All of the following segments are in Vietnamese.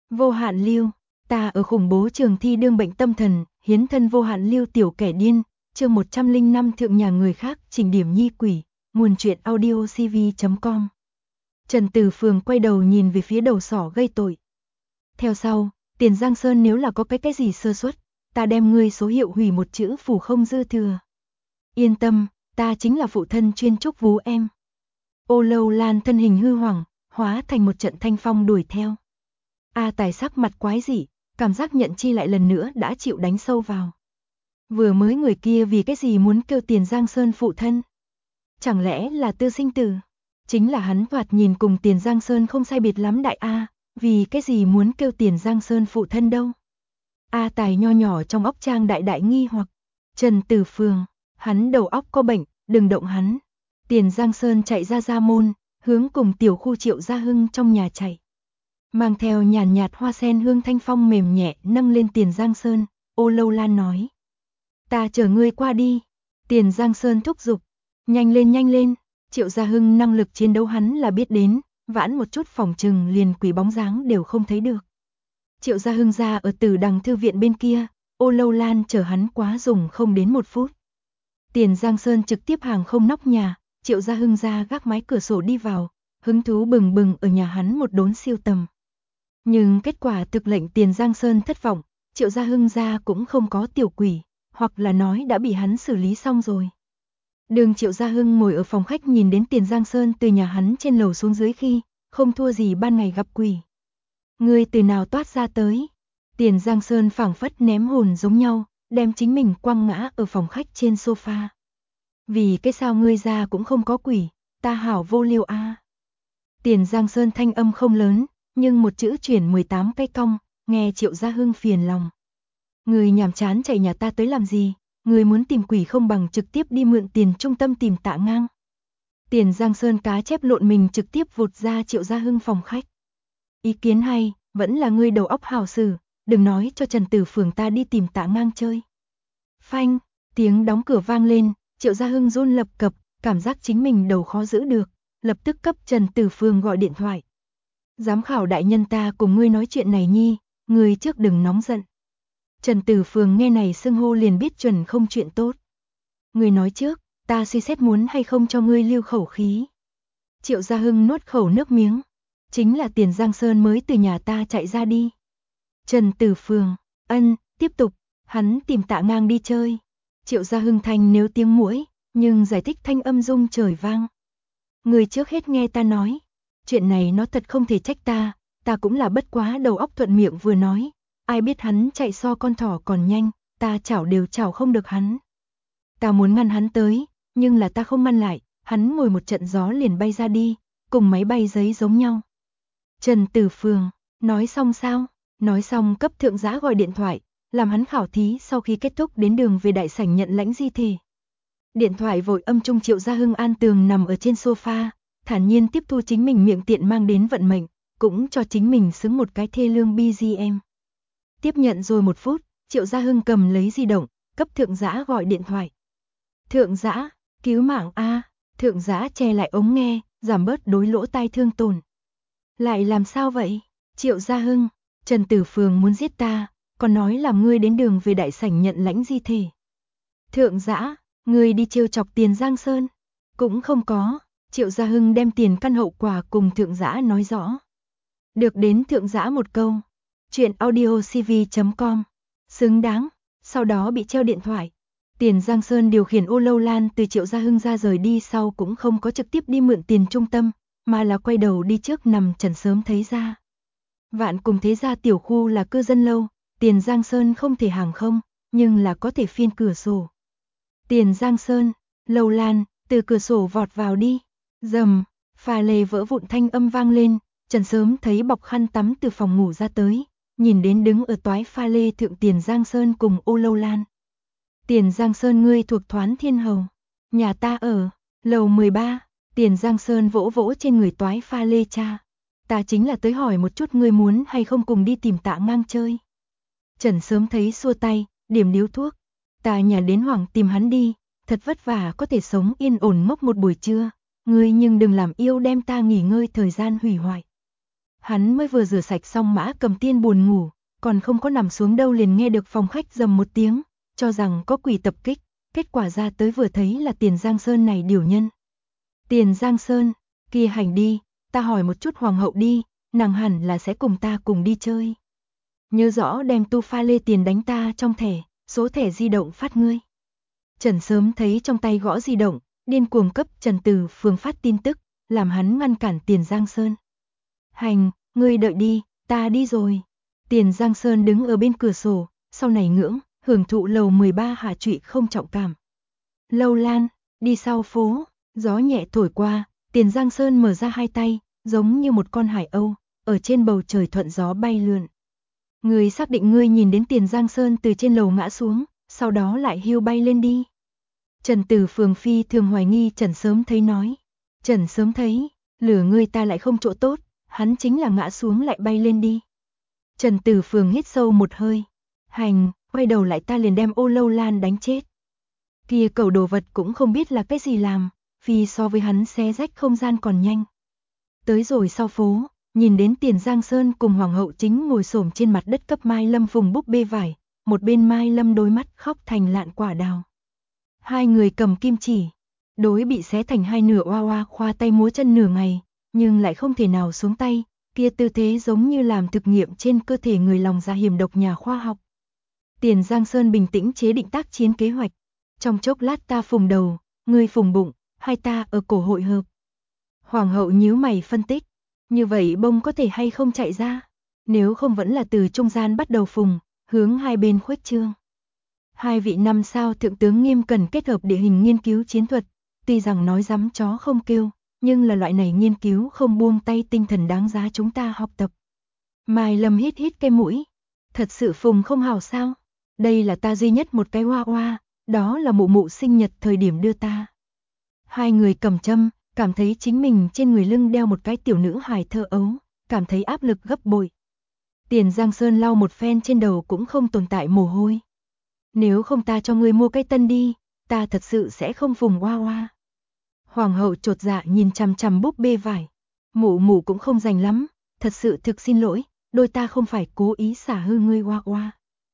Vô hạn lưu, ta ở khủng bố trường thi đương bệnh tâm thần, hiến thân vô hạn lưu tiểu kẻ điên, chương 105 thượng nhà người khác, trình điểm nhi quỷ, nguồn truyện audio cv.com. Trần Tử Phường quay đầu nhìn về phía đầu sỏ gây tội. Theo sau, Tiền Giang Sơn nếu là có cái gì sơ suất, ta đem ngươi số hiệu hủy một chữ phủ không dư thừa. Yên tâm, ta chính là phụ thân chuyên chúc vú em. Ô Lâu Lan thân hình hư hoảng, hóa thành một trận thanh phong đuổi theo. A Tài sắc mặt quái dị, cảm giác nhận chi lại lần nữa đã chịu đánh sâu vào. Vừa mới người kia vì cái gì muốn kêu Tiền Giang Sơn phụ thân? Chẳng lẽ là Tư Sinh Tử? Chính là hắn thoạt nhìn cùng Tiền Giang Sơn không sai biệt lắm đại A, vì cái gì muốn kêu Tiền Giang Sơn phụ thân đâu? A Tài nho nhỏ trong óc trang đại đại nghi hoặc. Trần Tử Phường, hắn đầu óc có bệnh, đừng động hắn. Tiền Giang Sơn chạy ra môn, hướng cùng tiểu khu Triệu Gia Hưng trong nhà chạy. Mang theo nhàn nhạt hoa sen hương thanh phong mềm nhẹ nâng lên Tiền Giang Sơn, Ô Lâu Lan nói. Ta chở ngươi qua đi. Tiền Giang Sơn thúc giục. Nhanh lên, Triệu Gia Hưng năng lực chiến đấu hắn là biết đến, vãn một chút phòng trừng liền quỷ bóng dáng đều không thấy được. Triệu Gia Hưng ra ở Tử Đằng thư viện bên kia, Ô Lâu Lan chở hắn quá dùng không đến 1 phút. Tiền Giang Sơn trực tiếp hàng không nóc nhà, Triệu Gia Hưng ra gác mái cửa sổ đi vào, hứng thú bừng bừng ở nhà hắn một đốn siêu tầm. Nhưng kết quả thực lệnh Tiền Giang Sơn thất vọng, Triệu Gia Hưng ra cũng không có tiểu quỷ, hoặc là nói đã bị hắn xử lý xong rồi. Đường Triệu Gia Hưng ngồi ở phòng khách nhìn đến Tiền Giang Sơn từ nhà hắn trên lầu xuống dưới khi, không thua gì ban ngày gặp quỷ. Ngươi từ nào toát ra tới? Tiền Giang Sơn phảng phất ném hồn giống nhau, đem chính mình quăng ngã ở phòng khách trên sofa. Vì cái sao ngươi ra cũng không có quỷ, ta hảo vô liêu a. Tiền Giang Sơn thanh âm không lớn, nhưng một chữ chuyển 18 cái cong, nghe Triệu Gia Hưng phiền lòng. Người nhàm chán chạy nhà ta tới làm gì? Người muốn tìm quỷ không bằng trực tiếp đi mượn tiền trung tâm tìm Tạ Ngang. Tiền Giang Sơn cá chép lộn mình trực tiếp vụt ra Triệu Gia Hưng phòng khách. Ý kiến hay, vẫn là ngươi đầu óc hảo xử, đừng nói cho Trần Tử Phường ta đi tìm Tạ Ngang chơi. Phanh, tiếng đóng cửa vang lên, Triệu Gia Hưng run lập cập, cảm giác chính mình đầu khó giữ được, lập tức cấp Trần Tử Phường gọi điện thoại. Giám khảo đại nhân ta cùng ngươi nói chuyện này nhi, ngươi trước đừng nóng giận. Trần Tử Phường nghe này xưng hô liền biết chuẩn không chuyện tốt. Ngươi nói trước, ta suy xét muốn hay không cho ngươi lưu khẩu khí. Triệu Gia Hưng nuốt khẩu nước miếng. Chính là Tiền Giang Sơn mới từ nhà ta chạy ra đi. Trần Tử Phường, tiếp tục, hắn tìm Tạ Ngang đi chơi. Triệu Gia Hưng thanh nếu tiếng muỗi, nhưng giải thích thanh âm rung trời vang. Người trước hết nghe ta nói, chuyện này nó thật không thể trách ta cũng là bất quá đầu óc thuận miệng vừa nói, ai biết hắn chạy so con thỏ còn nhanh, ta chảo đều chảo không được hắn. Ta muốn ngăn hắn tới, nhưng là ta không ngăn lại, hắn ngồi một trận gió liền bay ra đi, cùng máy bay giấy giống nhau. Trần Tử Phường, nói xong sao? Nói xong cấp thượng giã gọi điện thoại, làm hắn khảo thí sau khi kết thúc đến đường về đại sảnh nhận lãnh di thể. Điện thoại vội âm trung Triệu Gia Hưng an tường nằm ở trên sofa, thản nhiên tiếp thu chính mình miệng tiện mang đến vận mệnh, cũng cho chính mình xứng một cái thê lương BGM. Tiếp nhận rồi 1 phút, Triệu Gia Hưng cầm lấy di động, cấp thượng giã gọi điện thoại. Thượng giã, cứu mạng a. Thượng giã che lại ống nghe, giảm bớt đối lỗ tai thương tổn. Lại làm sao vậy? Triệu Gia Hưng, Trần Tử Phường muốn giết ta, còn nói làm ngươi đến đường về đại sảnh nhận lãnh di thể. Thượng giã, ngươi đi trêu chọc Tiền Giang Sơn? Cũng không có. Triệu Gia Hưng đem tiền căn hậu quả cùng thượng giã nói rõ. Được đến thượng giã một câu. Chuyện audio cv.com. Xứng đáng. Sau đó bị treo điện thoại. Tiền Giang Sơn điều khiển Ô Lâu Lan từ Triệu Gia Hưng ra rời đi sau cũng không có trực tiếp đi mượn tiền trung tâm, mà là quay đầu đi trước nằm Trần sớm thấy ra. Vạn cùng thế gia tiểu khu là cư dân lâu, Tiền Giang Sơn không thể hàng không, nhưng là có thể phiên cửa sổ. Tiền Giang Sơn, Lâu Lan, từ cửa sổ vọt vào đi. Rầm, pha lê vỡ vụn thanh âm vang lên, Trần sớm thấy bọc khăn tắm từ phòng ngủ ra tới, nhìn đến đứng ở toái pha lê thượng Tiền Giang Sơn cùng Ô Lâu Lan. Tiền Giang Sơn ngươi thuộc Thoán Thiên Hầu, nhà ta ở lầu 13. Tiền Giang Sơn vỗ vỗ trên người toái pha lê cha. Ta chính là tới hỏi một chút ngươi muốn hay không cùng đi tìm Tạ Ngang chơi. Trần sớm thấy xua tay, điểm điếu thuốc. Ta nhà đến Hoàng tìm hắn đi, thật vất vả có thể sống yên ổn ngốc một buổi trưa. Ngươi nhưng đừng làm yêu đem ta nghỉ ngơi thời gian hủy hoại. Hắn mới vừa rửa sạch xong Mã Cầm Tiên buồn ngủ, còn không có nằm xuống đâu liền nghe được phòng khách rầm một tiếng, cho rằng có quỷ tập kích, kết quả ra tới vừa thấy là Tiền Giang Sơn này điểu nhân. Tiền Giang Sơn, kia hành đi, ta hỏi một chút hoàng hậu đi, nàng hẳn là sẽ cùng ta cùng đi chơi. Nhớ rõ đem tu pha lê tiền đánh ta trong thẻ, số thẻ di động phát ngươi. Trần Sớm thấy trong tay gõ di động, điên cuồng cấp Trần Từ Phường phát tin tức, làm hắn ngăn cản Tiền Giang Sơn. Hành, ngươi đợi đi, ta đi rồi. Tiền Giang Sơn đứng ở bên cửa sổ, sau này ngưỡng, hưởng thụ lầu 13 hạ trụy không trọng cảm. Lâu Lan, đi sau phố, gió nhẹ thổi qua, Tiền Giang Sơn mở ra hai tay, giống như một con hải âu, ở trên bầu trời thuận gió bay lượn. Ngươi xác định ngươi nhìn đến Tiền Giang Sơn từ trên lầu ngã xuống, sau đó lại hiu bay lên đi. Trần Tử Phường phi thường hoài nghi Trần Sớm thấy nói. Trần Sớm thấy, lửa ngươi ta lại không chỗ tốt, hắn chính là ngã xuống lại bay lên đi. Trần Tử Phường hít sâu một hơi. Hành, quay đầu lại ta liền đem Ô Lâu Lan đánh chết. Kia cẩu đồ vật cũng không biết là cái gì làm, vì so với hắn xé rách không gian còn nhanh. Tới rồi sau phố, nhìn đến Tiền Giang Sơn cùng Hoàng hậu chính ngồi xổm trên mặt đất cấp Mai Lâm vùng búp bê vải, một bên Mai Lâm đôi mắt khóc thành lạn quả đào. Hai người cầm kim chỉ, đối bị xé thành hai nửa oa oa khoa tay múa chân nửa ngày, nhưng lại không thể nào xuống tay, kia tư thế giống như làm thực nghiệm trên cơ thể người lòng dạ hiểm độc nhà khoa học. Tiền Giang Sơn bình tĩnh chế định tác chiến kế hoạch, trong chốc lát ta phùng đầu, ngươi phùng bụng, hai ta ở cổ hội hợp. Hoàng hậu nhíu mày phân tích, như vậy bông có thể hay không chạy ra, nếu không vẫn là từ trung gian bắt đầu phùng, hướng hai bên khuếch trương. Hai vị năm sao thượng tướng nghiêm cần kết hợp địa hình nghiên cứu chiến thuật, tuy rằng nói dám chó không kêu, nhưng là loại này nghiên cứu không buông tay tinh thần đáng giá chúng ta học tập. Mai Lâm hít hít cái mũi, thật sự phùng không hào sao, đây là ta duy nhất một cái hoa hoa, đó là mụ mụ sinh nhật thời điểm đưa ta. Hai người cầm châm, cảm thấy chính mình trên người lưng đeo một cái tiểu nữ hài thơ ấu, cảm thấy áp lực gấp bội. Tiền Giang Sơn lau một phen trên đầu cũng không tồn tại mồ hôi. Nếu không ta cho ngươi mua cái tân đi, ta thật sự sẽ không phùng hoa hoa. Hoàng hậu chột dạ nhìn chằm chằm búp bê vải. Mụ mụ cũng không rành lắm, thật sự thực xin lỗi, đôi ta không phải cố ý xả hư ngươi hoa hoa.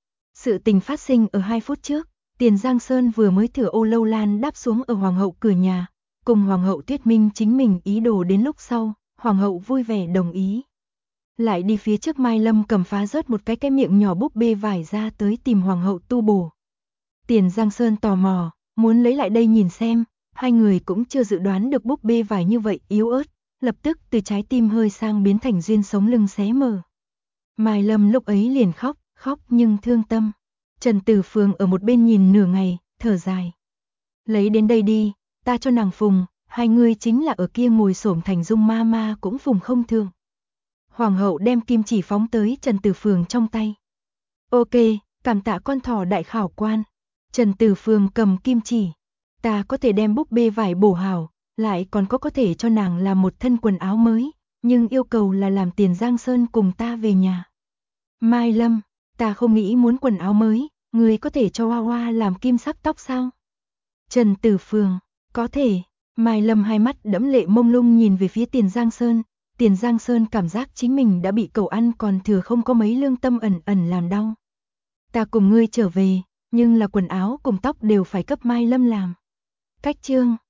Sự tình phát sinh ở 2 phút trước, Tiền Giang Sơn vừa mới thử Ô Lâu Lan đáp xuống ở hoàng hậu cửa nhà, cùng hoàng hậu thuyết minh chính mình ý đồ đến lúc sau, hoàng hậu vui vẻ đồng ý. Lại đi phía trước Mai Lâm cầm phá rớt một cái miệng nhỏ búp bê vải ra tới tìm hoàng hậu tu bổ. Tiền Giang Sơn tò mò, muốn lấy lại đây nhìn xem, hai người cũng chưa dự đoán được búp bê vải như vậy yếu ớt, lập tức từ trái tim hơi sang biến thành duyên sống lưng xé mở. Mai Lâm lúc ấy liền khóc, khóc nhưng thương tâm. Trần Tử Phường ở một bên nhìn nửa ngày, thở dài. Lấy đến đây đi, ta cho nàng phùng, hai người chính là ở kia ngồi xổm thành dung ma ma cũng phùng không thương. Hoàng hậu đem kim chỉ phóng tới Trần Tử Phường trong tay. Ok, cảm tạ con thỏ đại khảo quan. Trần Tử Phường cầm kim chỉ. Ta có thể đem búp bê vải bổ hảo, lại còn có thể cho nàng làm một thân quần áo mới, nhưng yêu cầu là làm Tiền Giang Sơn cùng ta về nhà. Mai Lâm, ta không nghĩ muốn quần áo mới, người có thể cho Hoa Hoa làm kim sắc tóc sao? Trần Tử Phường, có thể. Mai Lâm hai mắt đẫm lệ mông lung nhìn về phía Tiền Giang Sơn. Tiền Giang Sơn cảm giác chính mình đã bị cẩu ăn còn thừa không có mấy lương tâm ẩn ẩn làm đau. Ta cùng ngươi trở về, nhưng là quần áo cùng tóc đều phải cấp Mai Lâm làm. Cách chương